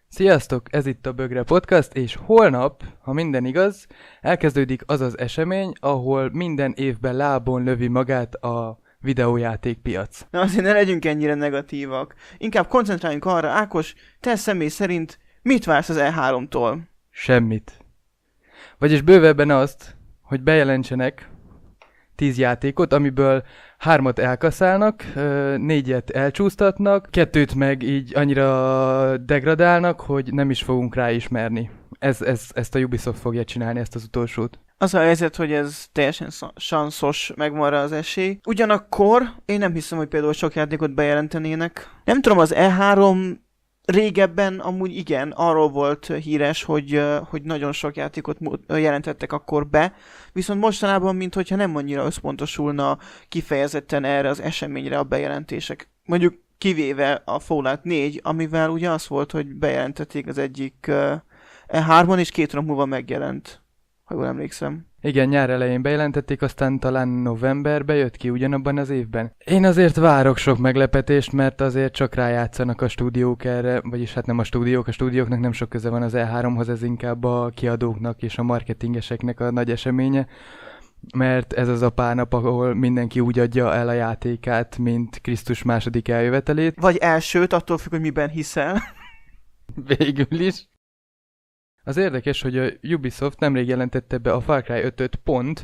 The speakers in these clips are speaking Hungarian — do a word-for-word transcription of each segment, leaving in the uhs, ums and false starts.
Sziasztok, ez itt a Bögre Podcast, és holnap, ha minden igaz, elkezdődik az az esemény, ahol minden évben lábon lövi magát a videójátékpiac. Na azért ne legyünk ennyire negatívak. Inkább koncentráljunk arra, Ákos, te személy szerint mit vársz az E háromtól? Semmit. Vagyis bővebben azt, hogy bejelentsenek tíz játékot, amiből hármat elkaszálnak, négyet elcsúsztatnak, kettőt meg így annyira degradálnak, hogy nem is fogunk ráismerni. Ez, ez, ezt a Ubisoft fogja csinálni, ezt az utolsót. Az a helyzet, hogy ez teljesen sanszos, megvan rá az esély. Ugyanakkor én nem hiszem, hogy például sok játékot bejelentenének. Nem tudom, az E három régebben amúgy igen, arról volt híres, hogy, hogy nagyon sok játékot jelentettek akkor be, viszont mostanában, minthogyha nem annyira összpontosulna kifejezetten erre az eseményre a bejelentések. Mondjuk kivéve a Fallout négy, amivel ugye az volt, hogy bejelentették az egyik E hármon, és két nap múlva megjelent, ha jól emlékszem. Igen, nyár elején bejelentették, aztán talán novemberben jött ki ugyanabban az évben. Én azért várok sok meglepetést, mert azért csak rájátszanak a stúdiók erre, vagyis hát nem a stúdiók, a stúdióknak nem sok köze van az E háromhoz, ez inkább a kiadóknak és a marketingeseknek a nagy eseménye, mert ez az a pár nap, ahol mindenki úgy adja el a játékát, mint Krisztus második eljövetelét. Vagy elsőt, attól függ, hogy miben hiszel. Végül is. Az érdekes, hogy a Ubisoft nemrég jelentette be a Far Cry ötöt pont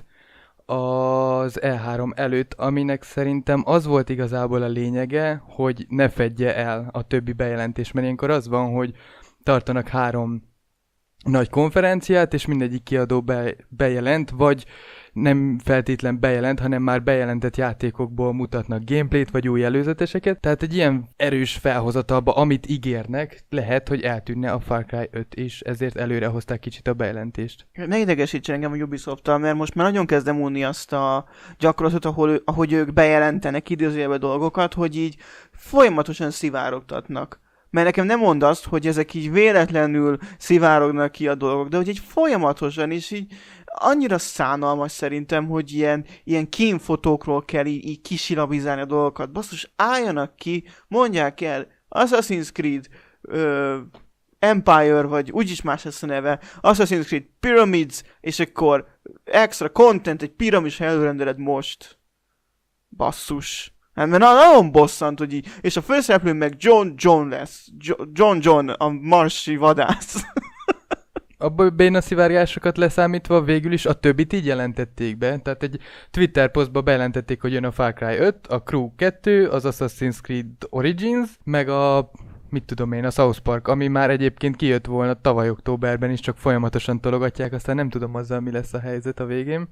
az E három előtt, aminek szerintem az volt igazából a lényege, hogy ne fedje el a többi bejelentés, mert ilyenkor az van, hogy tartanak három nagy konferenciát, és mindegyik kiadó be, bejelent, vagy nem feltétlen bejelent, hanem már bejelentett játékokból mutatnak gameplayt, vagy új előzeteseket. Tehát egy ilyen erős felhozatalba, amit ígérnek, lehet, hogy eltűnne a Far Cry öt, és ezért előre hozták kicsit a bejelentést. Ne idegesítsen engem a Ubisoft-tal, mert most már nagyon kezdem unni azt a gyakorlatot, ahol, ahogy ők bejelentenek idézőjelbe dolgokat, hogy így folyamatosan szivárogtatnak. Mert nekem nem mond azt, hogy ezek így véletlenül szivárognak ki a dolgok, de hogy így folyamatosan is így annyira szánalmas szerintem, hogy ilyen, ilyen kínfotókról kell így, így kisilabizálni a dolgokat. Basszus, álljanak ki, mondják el, Assassin's Creed, ö, Empire, vagy úgyis más lesz a neve, Assassin's Creed Pyramids, és akkor extra content, egy piramis előrendeled most. Basszus. Hát mert nagyon bosszant, hogy így, és a főszereplő meg John John lesz. John John, a marsi vadász. A béna szivárgásokat leszámítva végül is a többit így jelentették be. Tehát egy Twitter posztba bejelentették, hogy jön a Far Cry öt, a Crew kettő, az Assassin's Creed Origins, meg a, mit tudom én, a South Park, ami már egyébként kijött volna tavaly októberben is, csak folyamatosan tologatják, aztán nem tudom azzal, mi lesz a helyzet a végén.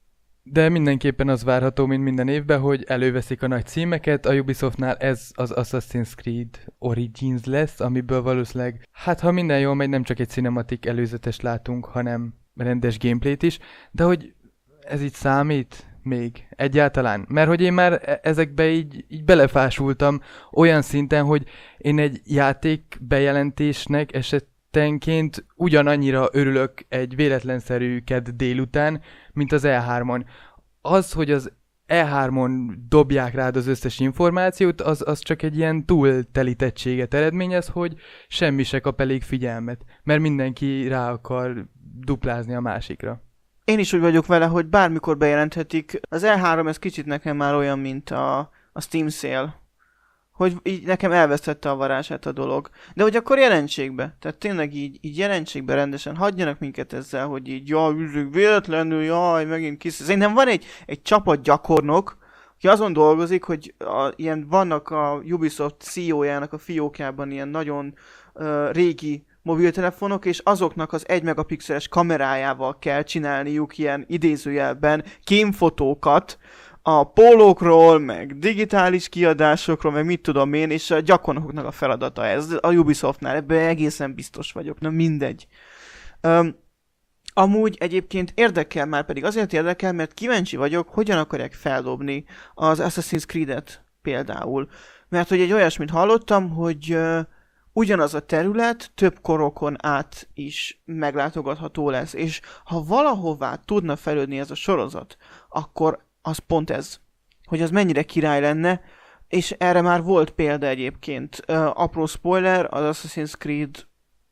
De mindenképpen az várható, mint minden évben, hogy előveszik a nagy címeket. A Ubisoftnál ez az Assassin's Creed Origins lesz, amiből valószínűleg, hát ha minden jól megy, nem csak egy cinematik előzetest látunk, hanem rendes gameplayt is, de hogy ez így számít még egyáltalán? Mert hogy én már ezekbe így, így belefásultam olyan szinten, hogy én egy játék bejelentésnek esetenként ugyanannyira örülök egy véletlenszerű kedd délután, mint az E hármon. Az, hogy az E hármon dobják rád az összes információt, az, az csak egy ilyen túltelítettséget eredményez, hogy semmi se kap elég figyelmet, mert mindenki rá akar duplázni a másikra. Én is úgy vagyok vele, hogy bármikor bejelenthetik. Az E három ez kicsit nekem már olyan, mint a, a Steam Sale. Hogy így nekem elvesztette a varázsát a dolog. De hogy akkor jelentsék be. Tehát tényleg így, így jelentsék be rendesen. Hagyjanak minket ezzel, hogy így jaj, véletlenül, jaj, megint kis... Szerintem van egy, egy csapat gyakornok, aki azon dolgozik, hogy a, ilyen vannak a Ubisoft C E O-jának a fiókjában ilyen nagyon uh, régi mobiltelefonok, és azoknak az egy megapixeles kamerájával kell csinálniuk ilyen idézőjelben kémfotókat, a pólókról, meg digitális kiadásokról, meg mit tudom én, és a gyakornokoknak a feladata ez. A Ubisoftnál ebben egészen biztos vagyok. Na mindegy. Um, amúgy egyébként érdekel, már pedig azért érdekel, mert kíváncsi vagyok, hogyan akarják feldobni az Assassin's Creed-et például. Mert hogy egy olyasmit hallottam, hogy uh, ugyanaz a terület több korokon át is meglátogatható lesz, és ha valahová tudna fejlődni ez a sorozat, akkor az pont ez, hogy az mennyire király lenne, és erre már volt példa egyébként. Uh, apró spoiler, az Assassin's Creed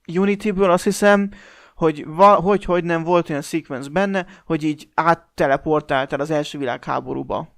Unity-ből azt hiszem, hogy, va, hogy hogy nem volt olyan sequence benne, hogy így átteleportáltál az első világháborúba.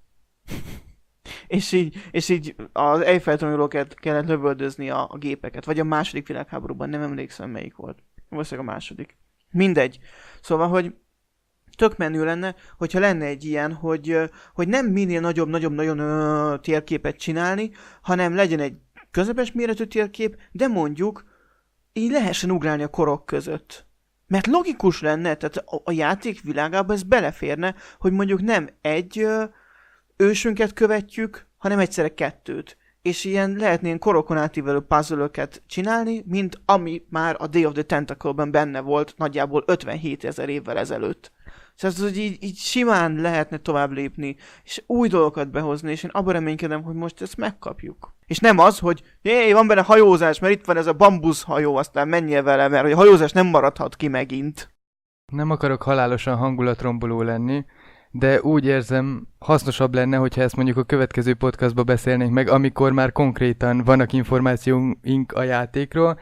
és, így, és így az Eiffel-toronyról kellett lövöldözni a, a gépeket. Vagy a második világháborúban, nem emlékszem melyik volt. Valószínűleg a második. Mindegy. Szóval, hogy tök menő lenne, hogyha lenne egy ilyen, hogy, hogy nem minél nagyobb, nagyobb, nagyon ö, térképet csinálni, hanem legyen egy közepes méretű térkép, de mondjuk így lehessen ugrálni a korok között. Mert logikus lenne, tehát a, a játék világában ez beleférne, hogy mondjuk nem egy ö, ősünket követjük, hanem egyszerre kettőt. És ilyen lehetne ilyen korokon átívelő puzzle-öket csinálni, mint ami már a Day of the Tentacle-ben benne volt nagyjából ötvenhétezer évvel ezelőtt. Szóval, hogy így, így simán lehetne tovább lépni, és új dolgokat behozni, és én abban reménykedem, hogy most ezt megkapjuk. És nem az, hogy jé, van benne hajózás, mert itt van ez a bambusz hajó, aztán menjél vele, mert a hajózás nem maradhat ki megint. Nem akarok halálosan hangulatromboló lenni, de úgy érzem, hasznosabb lenne, hogyha ezt mondjuk a következő podcastba beszélnénk meg, amikor már konkrétan vannak információink a játékról,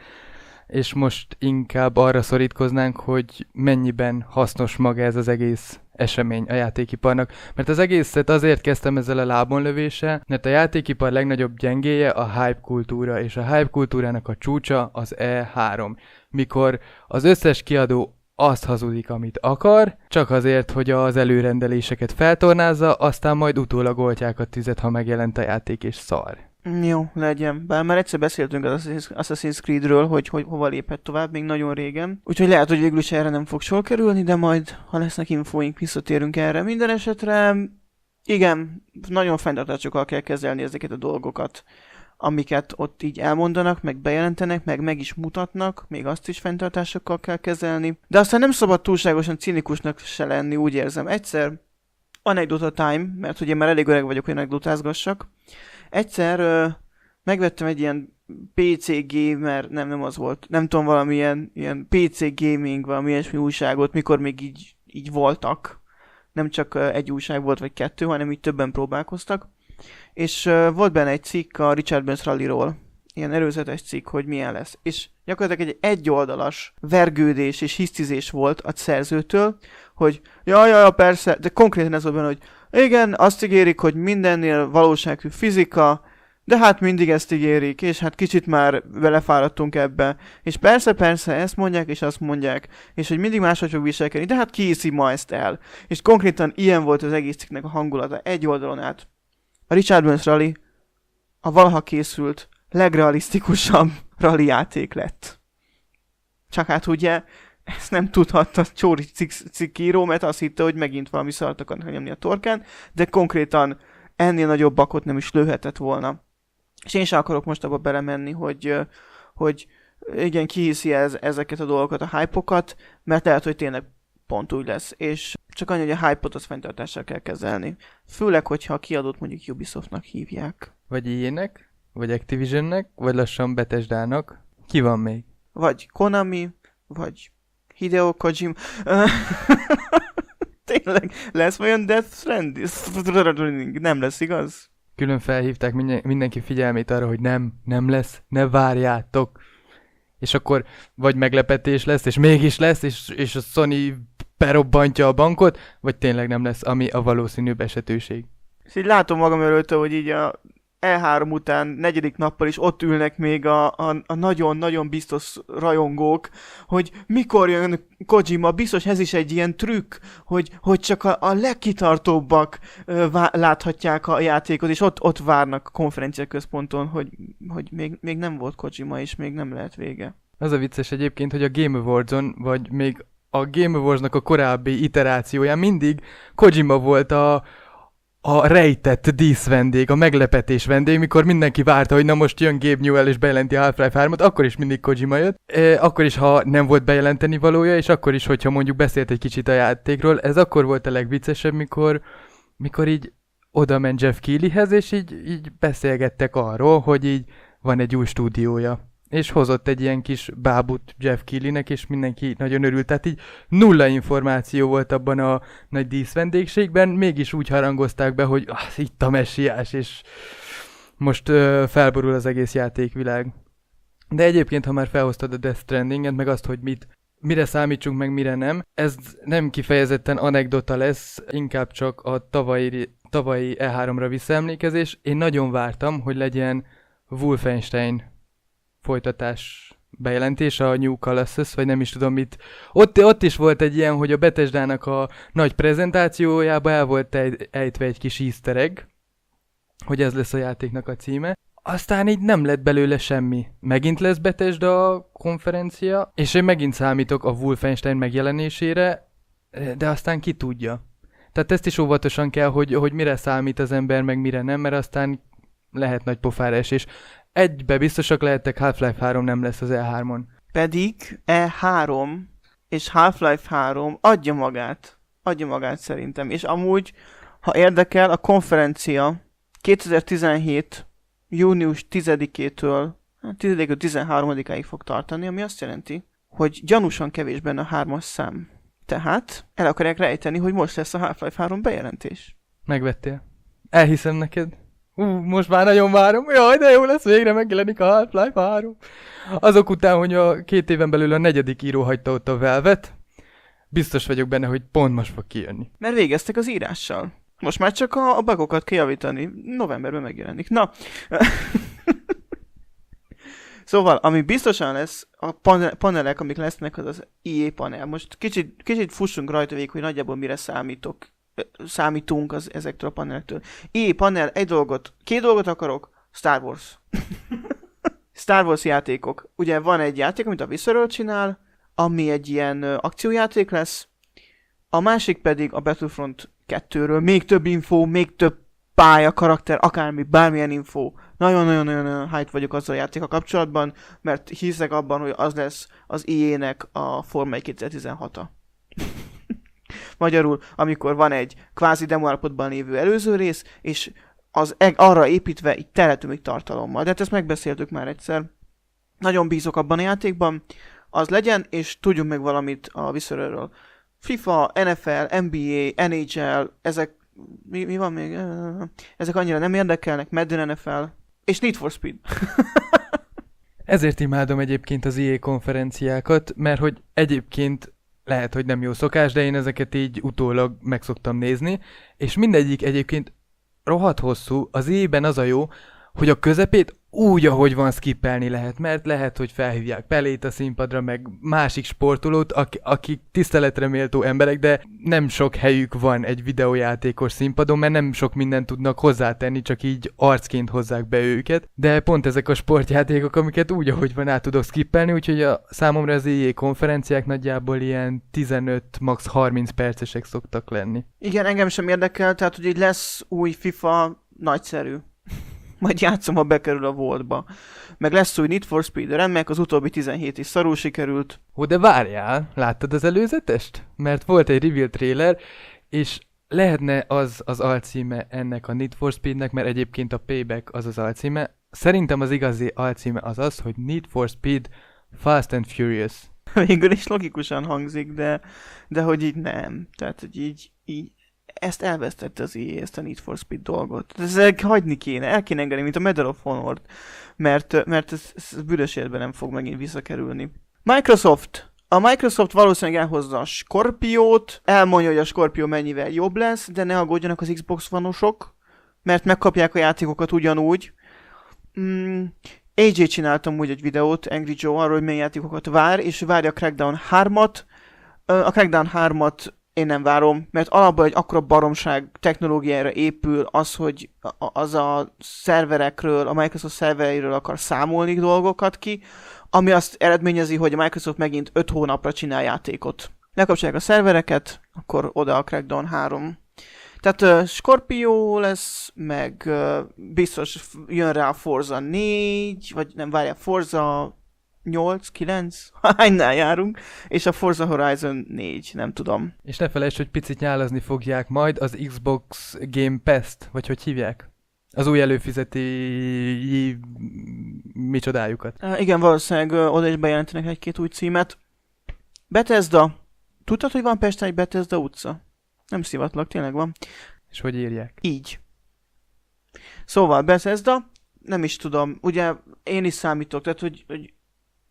és most inkább arra szorítkoznánk, hogy mennyiben hasznos maga ez az egész esemény a játékiparnak. Mert az egészet azért kezdtem ezzel a lábonlövéssel, mert a játékipar legnagyobb gyengéje a hype kultúra, és a hype kultúrának a csúcsa az E három. Mikor az összes kiadó azt hazudik, amit akar, csak azért, hogy az előrendeléseket feltornázza, aztán majd utólag oltják a tüzet, ha megjelent a játék és szar. Jó, legyen. Bár már egyszer beszéltünk az Assassin's Creedről, hogy, hogy hova léphet tovább, még nagyon régen. Úgyhogy lehet, hogy végül is erre nem fog sor kerülni, de majd, ha lesznek infóink, visszatérünk erre. Minden esetre, igen, nagyon fenntartásokkal kell kezelni ezeket a dolgokat, amiket ott így elmondanak, meg bejelentenek, meg meg is mutatnak, még azt is fenntartásokkal kell kezelni. De aztán nem szabad túlságosan cinikusnak se lenni, úgy érzem. Egyszer, anekdota time, mert ugye már elég öreg vagyok, hogy anekdotázgassak. Egyszer ö, megvettem egy ilyen pé cé gamer, nem, nem az volt, nem tudom, valamilyen ilyen pé cé gaming, valami ilyesmi újságot, mikor még így, így voltak. Nem csak ö, egy újság volt, vagy kettő, hanem így többen próbálkoztak. És ö, volt benne egy cikk a Richard Burns Rally-ról, ilyen erőzetes cikk, hogy milyen lesz. És gyakorlatilag egy egyoldalas vergődés és hisztizés volt a szerzőtől, hogy jaj, jaj, persze, de konkrétan ez volt benne, hogy igen, azt ígérik, hogy mindennél valóságű fizika, de hát mindig ezt ígérik, és hát kicsit már belefáradtunk ebbe. És persze, persze, ezt mondják, és azt mondják, és hogy mindig máshogy fog viselkedni, de hát ki hiszi ma ezt el. És konkrétan ilyen volt az egész cikknek a hangulata, egy oldalon át. A Richard Burns Rally a valaha készült legrealisztikusabb rally játék lett. Csak hát ugye ezt nem tudhatta Csóri cikkíró, mert azt hitte, hogy megint valami szart akarnak nyomni a torkán, de konkrétan ennél nagyobb bakot nem is lőhetett volna. És én sem akarok most abba belemenni, hogy, hogy igen, kihiszi ez, ezeket a dolgokat, a hype-okat, mert lehet, hogy tényleg pont úgy lesz. És csak annyi, hogy a hype-ot az fenntartással kell kezelni. Főleg, hogyha a kiadót mondjuk Ubisoftnak hívják. Vagy í á-nek, vagy Activisionnek, vagy lassan Bethesdának. Ki van még? Vagy Konami, vagy Hideo Kojima. Tényleg, lesz olyan Death Stranding? Nem lesz, igaz? Külön felhívták minden, mindenki figyelmét arra, hogy nem, nem lesz, ne várjátok. És akkor vagy meglepetés lesz, és mégis lesz, és, és a Sony berobbantja a bankot, vagy tényleg nem lesz, ami a valószínűbb esetőség. És így látom magam előtte, hogy így a E három után negyedik nappal is ott ülnek még a, a, a nagyon-nagyon biztos rajongók, hogy mikor jön Kojima, biztos ez is egy ilyen trükk, hogy, hogy csak a, a legkitartóbbak ö, vá- láthatják a játékot, és ott, ott várnak a konferenciaközponton, hogy, hogy még, még nem volt Kojima, és még nem lehet vége. Az a vicces egyébként, hogy a Game Awards-on, vagy még a Game Awards-nak a korábbi iterációján mindig Kojima volt a a rejtett díszvendég, a meglepetés vendég, mikor mindenki várta, hogy na most jön Gabe Newell és bejelenti a Half-Life hármat, akkor is mindig Kojima jött. E, akkor is, ha nem volt bejelenteni valója, és akkor is, hogyha mondjuk beszélt egy kicsit a játékról, ez akkor volt a legviccesebb, mikor, mikor így oda ment Jeff Keighleyhez, és így, így beszélgettek arról, hogy így van egy új stúdiója. És hozott egy ilyen kis bábut Jeff Keighleynek, és mindenki nagyon örült. Tehát így nulla információ volt abban a nagy díszvendégségben, mégis úgy harangozták be, hogy ah, itt a messiás, és most ö, felborul az egész játékvilág. De egyébként, ha már felhoztad a Death Strandinget, meg azt, hogy mit, mire számítsunk, meg mire nem, ez nem kifejezetten anekdota lesz, inkább csak a tavalyi, tavalyi E háromra visszaemlékezés. Én nagyon vártam, hogy legyen Wolfenstein folytatás bejelentés, a New Colossus, vagy nem is tudom mit. Ott, ott is volt egy ilyen, hogy a Bethesdának a nagy prezentációjába el volt ejtve egy kis easter egg, hogy ez lesz a játéknak a címe. Aztán így nem lett belőle semmi. Megint lesz Bethesda konferencia, és én megint számítok a Wolfenstein megjelenésére, de aztán ki tudja. Tehát ezt is óvatosan kell, hogy, hogy mire számít az ember, meg mire nem, mert aztán lehet nagy pofára esés. Egybe biztosak lehettek, Half-Life három nem lesz az E hármon. Pedig E három és Half-Life három adja magát. Adja magát szerintem. És amúgy, ha érdekel, a konferencia kétezer-tizenhét június tizedikétől tizedikől tizenharmadikáig fog tartani, ami azt jelenti, hogy gyanúsan kevés benne a hármas szám. Tehát el akarják rejteni, hogy most lesz a Half-Life három bejelentés. Megvettél. Elhiszem neked. Ú, most már nagyon várom. Jaj, de jó lesz, végre megjelenik a Half-Life három. Azok után, hogy a két éven belül a negyedik író hagyta ott a Valve-et, biztos vagyok benne, hogy pont most fog kijönni. Mert végeztek az írással. Most már csak a, a bugokat kell javítani. Novemberben megjelenik. Na. Szóval, ami biztosan lesz, a panelek, amik lesznek, az az í á panel. Most kicsit, kicsit fussunk rajta végig, hogy nagyjából mire számítok. Számítunk az, ezektől a panelektől. í á panel, egy dolgot, két dolgot akarok, Star Wars. Star Wars játékok. Ugye van egy játék, amit a Visceral csinál, ami egy ilyen akciójáték lesz, a másik pedig a Battlefront kettőről. Még több info, még több pálya, karakter, akármi, bármilyen info. Nagyon-nagyon-nagyon hype vagyok azzal a játékkal kapcsolatban, mert hiszek abban, hogy az lesz az í á-nek a Forma kétezer-tizenhata. Magyarul, amikor van egy kvázi demo állapotban lévő előző rész, és az eg- arra építve így teletömik tartalommal. De hát ezt megbeszéltük már egyszer. Nagyon bízok abban a játékban, az legyen, és tudjunk meg valamit a Visceralről. FIFA, en ef el, en bé á, en há el, ezek, mi, mi van még? Ezek annyira nem érdekelnek, Madden en ef el, és Need for Speed. Ezért imádom egyébként az í á konferenciákat, mert hogy egyébként lehet, hogy nem jó szokás, de én ezeket így utólag meg szoktam nézni, és mindegyik egyébként rohadt hosszú. Az í á-ben az a jó, hogy a közepét úgy, ahogy van, skippelni lehet, mert lehet, hogy felhívják Pelét a színpadra, meg másik sportolót, ak- akik tiszteletre méltó emberek, de nem sok helyük van egy videójátékos színpadon, mert nem sok mindent tudnak hozzátenni, csak így arcként hozzák be őket, de pont ezek a sportjátékok, amiket úgy, ahogy van, át tudok skippelni, úgyhogy a számomra az í á konferenciák nagyjából ilyen tizenöt, max. harminc percesek szoktak lenni. Igen, engem sem érdekel, tehát hogy így lesz új FIFA, nagyszerű. Majd játszom, ha bekerül a Vaultba. Meg lesz új Need for Speed, remek, az utóbbi tizenhét is szarul sikerült. Ó, de várjál, láttad az előzetest? Mert volt egy reveal trailer, és lehetne az az alcíme ennek a Need for Speednek, mert egyébként a Payback az az alcíme. Szerintem az igazi alcíme az az, hogy Need for Speed Fast and Furious. Végül is logikusan hangzik, de, de hogy így nem. Tehát, hogy így, így ezt elvesztette az í á, ezt a Need for Speed dolgot. Ezt hagyni kéne, el kéne engedni, mint a Medal of Honor-t, mert, mert ez, ez büdös életben nem fog megint visszakerülni. Microsoft. A Microsoft valószínűleg elhozza a Scorpiót, elmondja, hogy a Scorpio mennyivel jobb lesz, de ne aggódjanak az Xbox One-osok, mert megkapják a játékokat ugyanúgy. Mm, á jé csináltam úgy egy videót, Angry Joe, arról, hogy milyen játékokat vár, és várja a Crackdown hármat. A Crackdown hármat én nem várom, mert alapból egy akkora baromság technológiára épül az, hogy az a szerverekről, a Microsoft szervereiről akar számolni dolgokat ki, ami azt eredményezi, hogy a Microsoft megint öt hónapra csinál játékot. Lekapcsolják a szervereket, akkor oda a Crackdown három. Tehát uh, Scorpio lesz, meg uh, biztos jön rá a Forza négy, vagy nem, várjál, Forza nyolc, kilenc, hánynál járunk, és a Forza Horizon négy, nem tudom. És ne felejtsd, hogy picit nyálazni fogják majd az Xbox Game Pass-t, vagy hogy hívják? Az új előfizeti micsodájukat. Uh, igen, valószínűleg uh, oda is bejelentenek egy-két új címet. Bethesda. Tudtad, hogy van Pesten egy Bethesda utca? Nem szivatlak, tényleg van. És hogy írják? Így. Szóval Bethesda, nem is tudom, ugye én is számítok, tehát hogy, hogy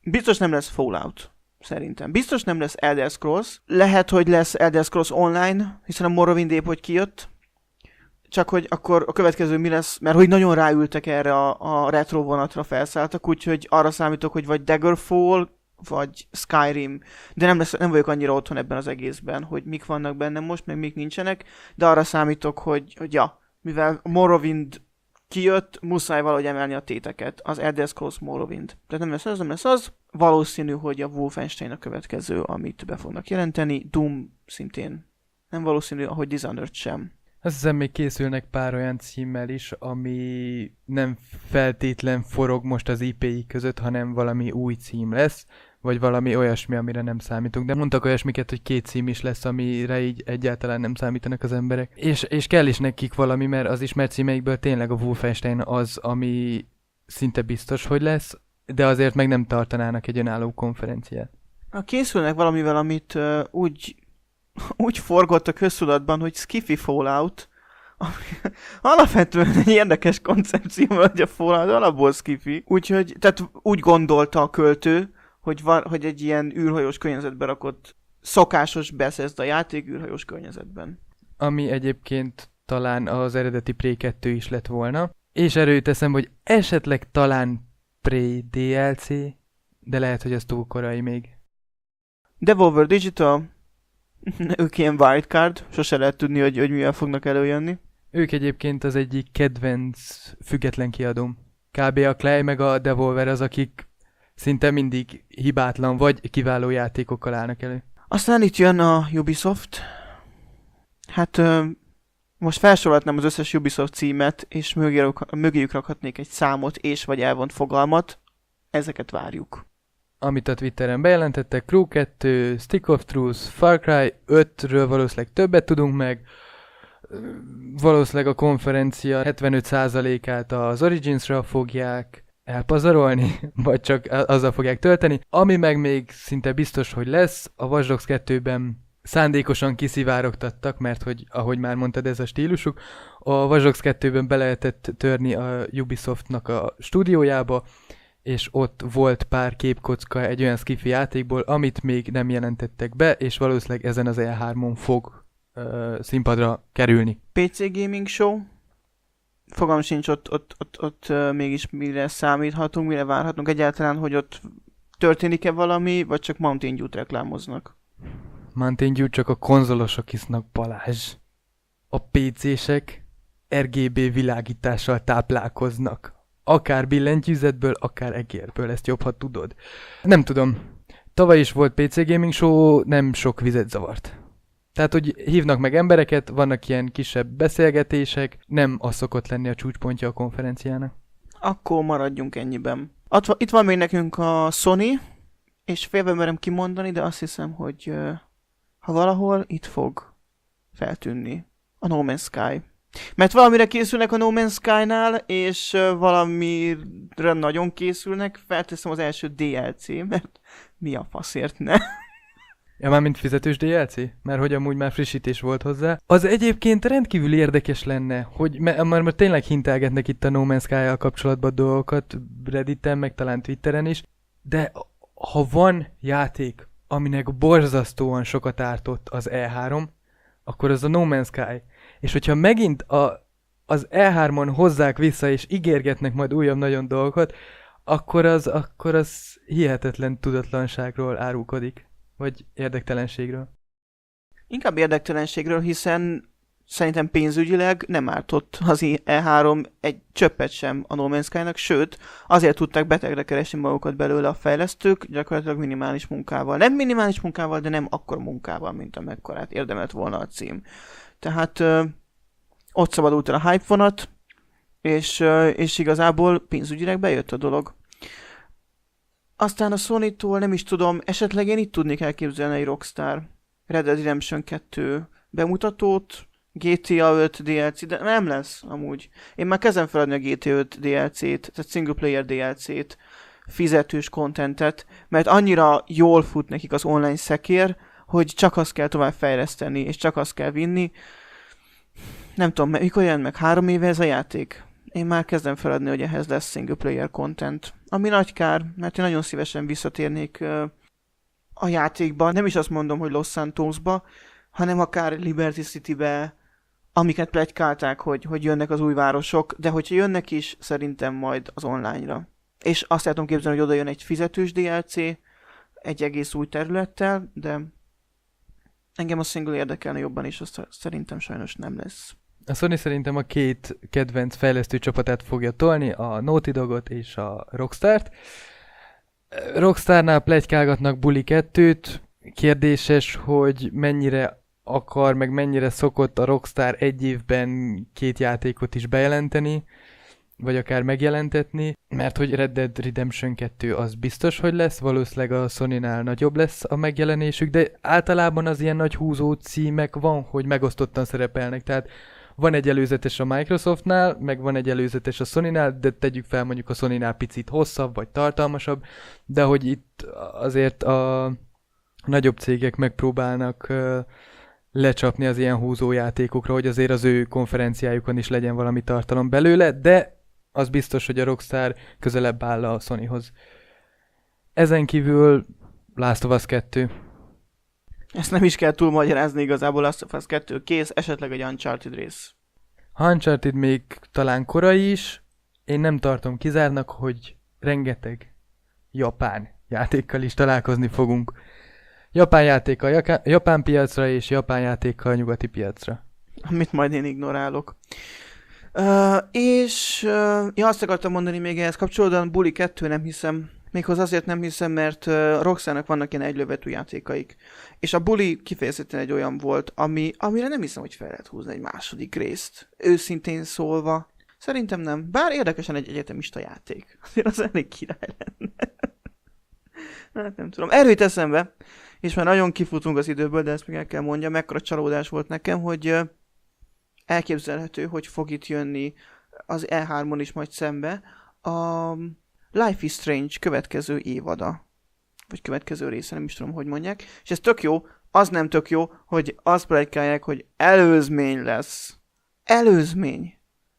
biztos nem lesz Fallout. Szerintem. Biztos nem lesz Elder Scrolls. Lehet, hogy lesz Elder Scrolls Online, hiszen a Morrowind épp hogy kijött. Csak hogy akkor a következő mi lesz, mert hogy nagyon ráültek erre a, a retro vonatra, felszálltak, úgyhogy arra számítok, hogy vagy Daggerfall, vagy Skyrim, de nem, lesz, nem vagyok annyira otthon ebben az egészben, hogy mik vannak benne most, meg mik nincsenek, de arra számítok, hogy, hogy ja, mivel Morrowind kijött, muszáj valahogy emelni a téteket, az Elder Scrolls Morrowind. Tehát nem lesz az, nem lesz az. Valószínű, hogy a Wolfenstein a következő, amit be fognak jelenteni. Doom szintén nem valószínű, ahogy Dishonored sem. Azt hiszem, még készülnek pár olyan címmel is, ami nem feltétlen forog most az í pé-i között, hanem valami új cím lesz, vagy valami olyasmi, amire nem számítunk. De mondtak olyasmiket, hogy két cím is lesz, amire így egyáltalán nem számítanak az emberek. És, és kell is nekik valami, mert az ismert címeikből tényleg a Wolfenstein az, ami szinte biztos, hogy lesz, de azért meg nem tartanának egy önálló konferenciát. A készülnek valamivel, amit uh, úgy, úgy forgott a köztudatban, hogy Skiffy Fallout, ami alapvetően egy érdekes koncepció, hogy a Fallout alapból Skiffy. Úgyhogy, tehát úgy gondolta a költő, hogy, van, hogy egy ilyen űrhajós környezetben rakott szokásos Bethesda játék űrhajós környezetben. Ami egyébként talán az eredeti Prey kettő is lett volna. És erőt teszem, hogy esetleg talán Prey dé el cé, de lehet, hogy ez túl korai még. Devolver Digital, ők ilyen wildcard, sose lehet tudni, hogy, hogy mivel fognak előjönni. Ők egyébként az egyik kedvenc független kiadóm. Kb. A Clay meg a Devolver az, akik szinte mindig hibátlan vagy kiváló játékokkal állnak elő. Aztán itt jön a Ubisoft. Hát ö, most felsorolhatnám az összes Ubisoft címet, és mögéjük rakhatnék egy számot és vagy elvont fogalmat. Ezeket várjuk. Amit a Twitteren bejelentettek, Crew kettő, Stick of Truth, Far Cry ötről valószínűleg többet tudunk meg. Valószínűleg a konferencia hetvenöt százalékát az Origins-ra fogják elpazarolni, vagy csak azzal fogják tölteni. Ami meg még szinte biztos, hogy lesz, a Watch Dogs kettőben szándékosan kiszivárogtattak, mert hogy, ahogy már mondtad, ez a stílusuk, a Watch Dogs kettőben be lehetett törni a Ubisoftnak a stúdiójába, és ott volt pár képkocka egy olyan skifi játékból, amit még nem jelentettek be, és valószínűleg ezen az E hármon fog uh, színpadra kerülni. pé cé Gaming Show. Fogalmam sincs ott, ott, ott, ott uh, mégis mire számíthatunk, mire várhatunk egyáltalán, hogy ott történik-e valami, vagy csak Mountain Dew-t reklámoznak. Mountain Dew csak a konzolosok isznak, Balázs. A pé cések er gé bé világítással táplálkoznak. Akár billentyűzetből, akár egérből, ezt jobb, ha tudod. Nem tudom. Tavaly is volt pé cé Gaming Show, nem sok vizet zavart. Tehát, hogy hívnak meg embereket, vannak ilyen kisebb beszélgetések, nem az szokott lenni a csúcspontja a konferenciának. Akkor maradjunk ennyiben. Itt van még nekünk a Sony, és félve merem kimondani, de azt hiszem, hogy uh, ha valahol itt fog feltűnni a No Man's Sky. Mert valamire készülnek a No Man's Sky-nál, és uh, valamire nagyon készülnek, felteszem az első dé el cé, mert mi a faszért ne? Ja, már mint fizetős dé el cé? Mert hogy amúgy már frissítés volt hozzá. Az egyébként rendkívül érdekes lenne, hogy mert már tényleg hintelgetnek itt a No Man's Sky-jal kapcsolatban dolgokat, Redditen, meg talán Twitteren is, de ha van játék, aminek borzasztóan sokat ártott az E három, akkor az a No Man's Sky. És hogyha megint a, az E hármon hozzák vissza, és ígérgetnek majd újabb nagyon dolgokat, akkor az, akkor az hihetetlen tudatlanságról árulkodik. Vagy érdektelenségről. Inkább érdektelenségről, hiszen szerintem pénzügyileg nem ártott az E három egy csöppet sem a No Man's Sky-nak, sőt, azért tudták betegre keresni magukat belőle a fejlesztők, gyakorlatilag minimális munkával. Nem minimális munkával, de nem akkor munkával, mint amekkorát érdemelt volna a cím. Tehát ö, ott szabadult el a hype vonat, és, ö, és igazából pénzügyileg bejött a dolog. Aztán a Sony-tól nem is tudom, esetleg én itt tudnék elképzelni egy Rockstar Red Dead Redemption kettő bemutatót, gé té á öt dé el cé, de nem lesz amúgy. Én már kezdem feladni a gé té á öt dé el cét, tehát single player dé el cét, fizetős contentet, mert annyira jól fut nekik az online szekér, hogy csak azt kell tovább fejleszteni, és csak azt kell vinni. Nem tudom, mikor jön meg? Három éve ez a játék? én már kezdem feladni, hogy ehhez lesz single player content. Ami nagy kár, mert én nagyon szívesen visszatérnék uh, a játékba. Nem is azt mondom, hogy Los Santosba, hanem akár Liberty Citybe, amiket pletykálták, hogy, hogy jönnek az új városok, de hogyha jönnek is, szerintem majd az online-ra. És azt el tudom képzelni, hogy oda jön egy fizetős dé el cé, egy egész új területtel, de engem a single érdekelne jobban, és azt szerintem sajnos nem lesz. A Sony szerintem a két kedvenc fejlesztő csapatát fogja tolni, a Naughty Dogot és a Rockstart. Rockstarnál pletykálgatnak Bully kettőt, kérdéses, hogy mennyire akar, meg mennyire szokott a Rockstar egy évben két játékot is bejelenteni, vagy akár megjelentetni, mert hogy Red Dead Redemption kettő az biztos, hogy lesz, valószínűleg a Sonynál nagyobb lesz a megjelenésük, de általában az ilyen nagy húzó címek van, hogy megosztottan szerepelnek, tehát van egy előzetes a Microsoftnál, meg van egy előzetes a Sonynál, de tegyük fel mondjuk a Sonynál picit hosszabb, vagy tartalmasabb, de hogy itt azért a nagyobb cégek megpróbálnak uh, lecsapni az ilyen húzójátékokra, hogy azért az ő konferenciájukon is legyen valami tartalom belőle, de az biztos, hogy a Rockstar közelebb áll a Sonyhoz. Ezen kívül Last of Us kettő. Ezt nem is kell túlmagyarázni igazából, Last of Us kettő kész, esetleg egy Uncharted rész. Uncharted még talán korai is, én nem tartom kizárnak, hogy rengeteg japán játékkal is találkozni fogunk. Japán játékkal jaka- japán piacra és japán játékkal nyugati piacra. Amit majd én ignorálok. Uh, és uh, ja, azt akartam mondani még ehhez kapcsolódóan, Bully kettő nem hiszem. Méghozzá azért nem hiszem, mert uh, Rockstarnak vannak ilyen egylövetű játékaik. És a Bully kifejezetten egy olyan volt, ami, amire nem hiszem, hogy fel lehet húzni egy második részt. Őszintén szólva. Szerintem nem. Bár érdekesen egy egyetemista játék. Azért az elég király lenne. Hát nem tudom. Erről jut eszembe, és már nagyon kifutunk az időből, de ezt még el kell mondjam, mekkora csalódás volt nekem, hogy uh, elképzelhető, hogy fog itt jönni az E hármon is majd szembe a Life is Strange következő évada. Vagy következő része, nem is tudom, hogy mondják. És ez tök jó, az nem tök jó, hogy azt pletykálják, hogy előzmény lesz. Előzmény.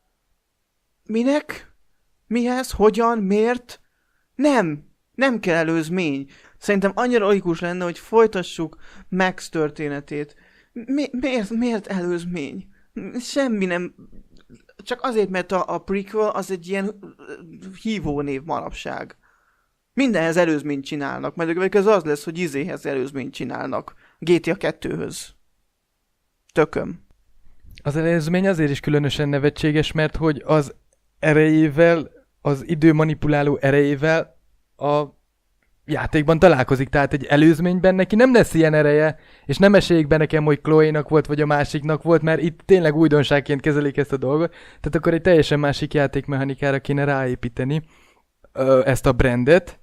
Minek? Mihez? Hogyan? Miért? Nem. Nem kell előzmény. Szerintem annyira logikus lenne, hogy folytassuk Max történetét. Mi- miért, miért előzmény? Semmi nem... Csak azért, mert a, a prequel az egy ilyen hívónév manapság. Mindenhez előzményt csinálnak, majd ez az lesz, hogy izéhez előzményt csinálnak. gé té á kettőhöz. Tököm. Az előzmény azért is különösen nevetséges, mert hogy az erejével, az idő manipuláló erejével a játékban találkozik, tehát egy előzményben neki nem lesz ilyen ereje, és nem esélyik be nekem, hogy Chloe-nak volt, vagy a másiknak volt, mert itt tényleg újdonságként kezelik ezt a dolgot, tehát akkor egy teljesen másik játékmechanikára kéne ráépíteni ö, ezt a brandet,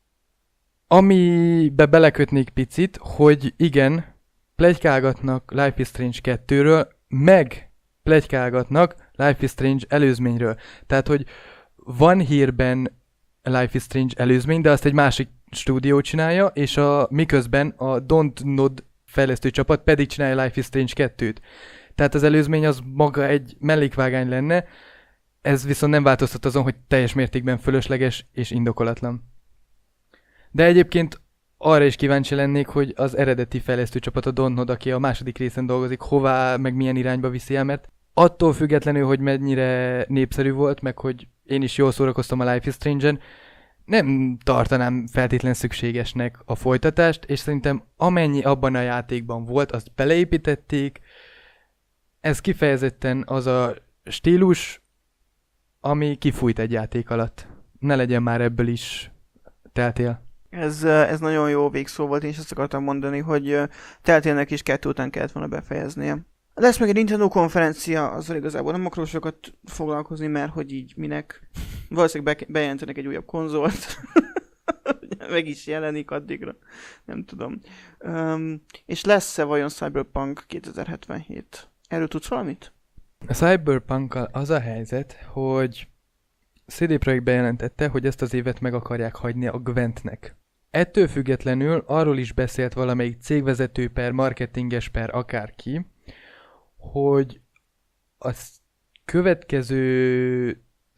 amibe belekötnék picit, hogy igen, pletykálgatnak Life is Strange kettőről, meg pletykálgatnak Life is Strange előzményről. Tehát, hogy van hírben Life is Strange előzmény, de azt egy másik stúdió csinálja, és a, miközben a Dontnod fejlesztő csapat pedig csinálja Life is Strange kettőt. Tehát az előzmény az maga egy mellékvágány lenne, ez viszont nem változtat azon, hogy teljes mértékben fölösleges és indokolatlan. De egyébként arra is kíváncsi lennék, hogy az eredeti fejlesztő csapat, a Dontnod, aki a második részen dolgozik, hová, meg milyen irányba viszi el, mert attól függetlenül, hogy mennyire népszerű volt, meg hogy én is jól szórakoztam a Life is Strange-en, nem tartanám feltétlen szükségesnek a folytatást, és szerintem amennyi abban a játékban volt, azt beleépítették. Ez kifejezetten az a stílus, ami kifújt egy játék alatt. Ne legyen már ebből is Telltale. Ez, ez nagyon jó végszó volt, én is azt akartam mondani, hogy Telltale-nek is kettő után kellett volna befejeznie. Lesz meg egy Nintendo konferencia, azzal igazából nem akarok sokat foglalkozni, mert hogy így minek. Valószínűleg be- bejelentenek egy újabb konzolt. Meg is jelenik addigra. Nem tudom. Um, és lesz-e vajon Cyberpunk kétezer-hetvenhét? Erről tudsz valamit? A Cyberpunkkal az a helyzet, hogy cé dé Projekt bejelentette, hogy ezt az évet meg akarják hagyni a Gwentnek. Ettől függetlenül arról is beszélt valamelyik cégvezető per, marketinges per akárki, hogy a következő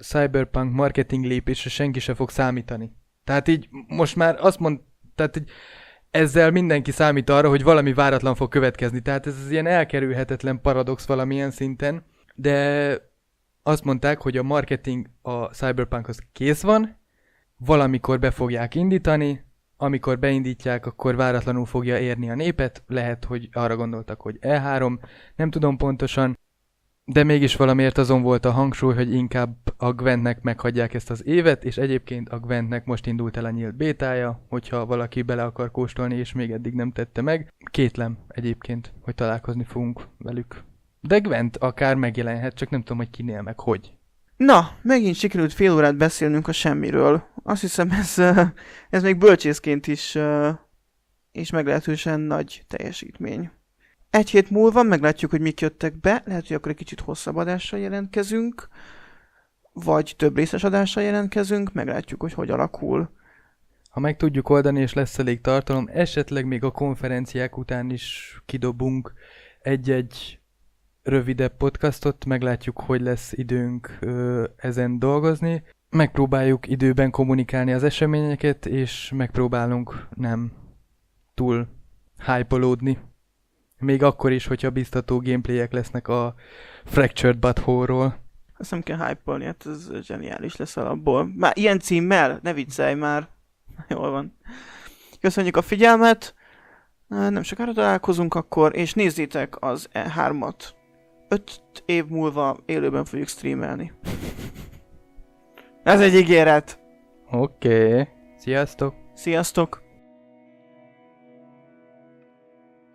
Cyberpunk marketing lépésre senki se fog számítani. Tehát így most már azt mond, tehát így ezzel mindenki számít arra, hogy valami váratlan fog következni. Tehát ez az ilyen elkerülhetetlen paradox valamilyen szinten, de azt mondták, hogy a marketing a Cyberpunkhoz kész van, valamikor be fogják indítani, amikor beindítják, akkor váratlanul fogja érni a népet, lehet, hogy arra gondoltak, hogy E három, nem tudom pontosan, de mégis valamiért azon volt a hangsúly, hogy inkább a Gwentnek meghagyják ezt az évet, és egyébként a Gwentnek most indult el a nyílt bétája, hogyha valaki bele akar kóstolni, és még eddig nem tette meg. Kétlem egyébként, hogy találkozni fogunk velük. De Gwent akár megjelenhet, csak nem tudom, hogy kinél meg hogy. Na, megint sikerült fél órát beszélnünk a semmiről. Azt hiszem, ez, ez még bölcsészként is, is meglehetősen nagy teljesítmény. Egy hét múlva meglátjuk, hogy mik jöttek be. Lehet, hogy akkor egy kicsit hosszabb adással jelentkezünk, vagy több részes adással jelentkezünk, meglátjuk, hogy hogy alakul. Ha meg tudjuk oldani, és lesz elég tartalom, esetleg még a konferenciák után is kidobunk egy-egy rövidebb podcastot, meglátjuk, hogy lesz időnk ö, ezen dolgozni. Megpróbáljuk időben kommunikálni az eseményeket, és megpróbálunk nem túl hype-olódni. Még akkor is, hogyha biztató gameplayek lesznek a Fractured Butthole-ról. Azt nem kell hype-olni, hát ez zseniális lesz alapból. Már ilyen címmel? Ne viccelj már. Jól van. Köszönjük a figyelmet. Nem sokára találkozunk akkor, és nézzétek az E hármat. Öt év múlva élőben fogjuk streamelni. Ez egy ígéret. Oké. Okay. Sziasztok! Sziasztok!